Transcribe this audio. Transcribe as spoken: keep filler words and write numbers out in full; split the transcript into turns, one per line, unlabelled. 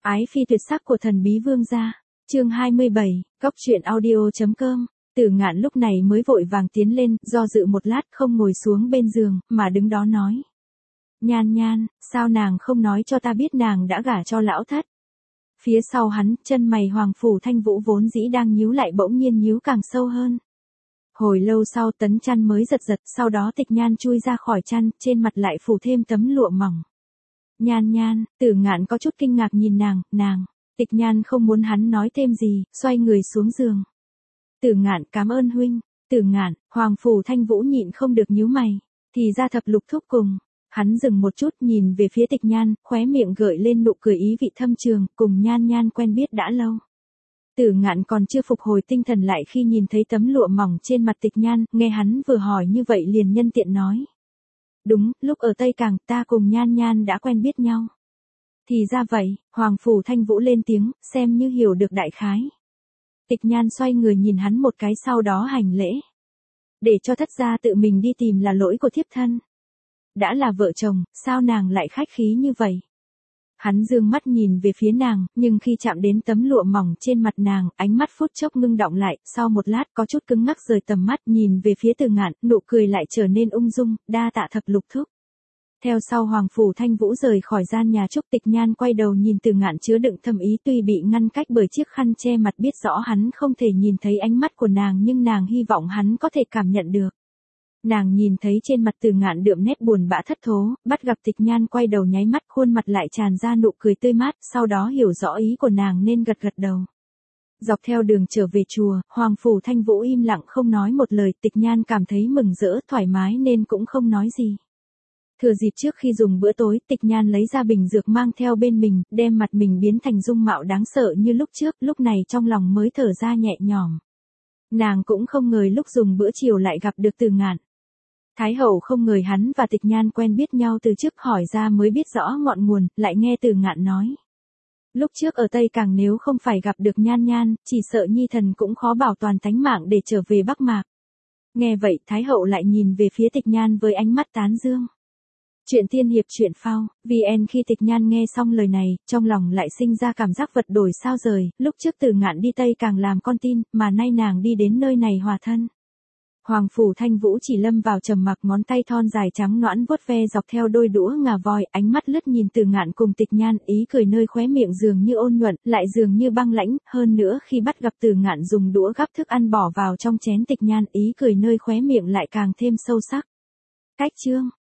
Ái phi tuyệt sắc của thần bí vương gia. Chương hai mươi bảy, góc truyện audio chấm com. Tử Ngạn lúc này mới vội vàng tiến lên, do dự một lát không ngồi xuống bên giường, mà đứng đó nói. Nhan Nhan, sao nàng không nói cho ta biết nàng đã gả cho lão thất? Phía sau hắn, chân mày Hoàng Phủ Thanh Vũ vốn dĩ đang nhíu lại bỗng nhiên nhíu càng sâu hơn. Hồi lâu sau tấn chăn mới giật giật, sau đó Tịch Nhan chui ra khỏi chăn, trên mặt lại phủ thêm tấm lụa mỏng. Nhan Nhan, Tử Ngạn có chút kinh ngạc nhìn nàng, nàng. Tịch Nhan không muốn hắn nói thêm gì, xoay người xuống giường. Tử Ngạn, cảm ơn huynh. Tử Ngạn, Hoàng Phủ Thanh Vũ nhịn không được nhíu mày. Thì ra thập lục thúc cùng. Hắn dừng một chút nhìn về phía Tịch Nhan, khóe miệng gợi lên nụ cười ý vị thâm trường, cùng Nhan Nhan quen biết đã lâu. Tử Ngạn còn chưa phục hồi tinh thần lại khi nhìn thấy tấm lụa mỏng trên mặt Tịch Nhan, nghe hắn vừa hỏi như vậy liền nhân tiện nói. Đúng, lúc ở Tây Cảng ta cùng Nhan Nhan đã quen biết nhau. Thì ra vậy, Hoàng Phủ Thanh Vũ lên tiếng, xem như hiểu được đại khái. Tịch Nhan xoay người nhìn hắn một cái sau đó hành lễ. Để cho thất gia tự mình đi tìm là lỗi của thiếp thân. Đã là vợ chồng, sao nàng lại khách khí như vậy? Hắn dương mắt nhìn về phía nàng, nhưng khi chạm đến tấm lụa mỏng trên mặt nàng, ánh mắt phút chốc ngưng động lại, sau một lát có chút cứng ngắc rời tầm mắt nhìn về phía Tử Ngạn, nụ cười lại trở nên ung dung, đa tạ thập lục thúc. Theo sau Hoàng Phủ Thanh Vũ rời khỏi gian nhà Trúc. Tịch Nhan quay đầu nhìn Tử Ngạn chứa đựng thâm ý, tuy bị ngăn cách bởi chiếc khăn che mặt biết rõ hắn không thể nhìn thấy ánh mắt của nàng nhưng nàng hy vọng hắn có thể cảm nhận được. Nàng nhìn thấy trên mặt Tử Ngạn đượm nét buồn bã thất thố, bắt gặp Tịch Nhan quay đầu nháy mắt, khuôn mặt lại tràn ra nụ cười tươi mát, sau đó hiểu rõ ý của nàng nên gật gật đầu. Dọc theo đường trở về chùa, Hoàng Phủ Thanh Vũ im lặng không nói một lời. Tịch Nhan cảm thấy mừng rỡ thoải mái nên cũng không nói gì. Thừa dịp trước khi dùng bữa tối, Tịch Nhan lấy ra bình dược mang theo bên mình, đem mặt mình biến thành dung mạo đáng sợ như lúc trước, lúc này trong lòng mới thở ra nhẹ nhõm. Nàng cũng không ngờ lúc dùng bữa chiều lại gặp được Tử Ngạn. Thái hậu không ngờ hắn và Tịch Nhan quen biết nhau từ trước, hỏi ra mới biết rõ ngọn nguồn, lại nghe Tử Ngạn nói. Lúc trước ở Tây Cảng nếu không phải gặp được Nhan Nhan, chỉ sợ Nhi thần cũng khó bảo toàn tánh mạng để trở về Bắc Mạc. Nghe vậy Thái hậu lại nhìn về phía Tịch Nhan với ánh mắt tán dương. Chuyện tiên hiệp truyện phao, vê en khi Tịch Nhan nghe xong lời này, trong lòng lại sinh ra cảm giác vật đổi sao rời, lúc trước Tử Ngạn đi Tây Cảng làm con tin, mà nay nàng đi đến nơi này hòa thân. Hoàng Phủ Thanh Vũ chỉ lâm vào trầm mặc, ngón tay thon dài trắng nõn vuốt ve dọc theo đôi đũa ngà voi, ánh mắt lướt nhìn Tử Ngạn cùng Tịch Nhan, ý cười nơi khóe miệng dường như ôn nhuận, lại dường như băng lãnh, hơn nữa khi bắt gặp Tử Ngạn dùng đũa gắp thức ăn bỏ vào trong chén Tịch Nhan, ý cười nơi khóe miệng lại càng thêm sâu sắc. Cách chương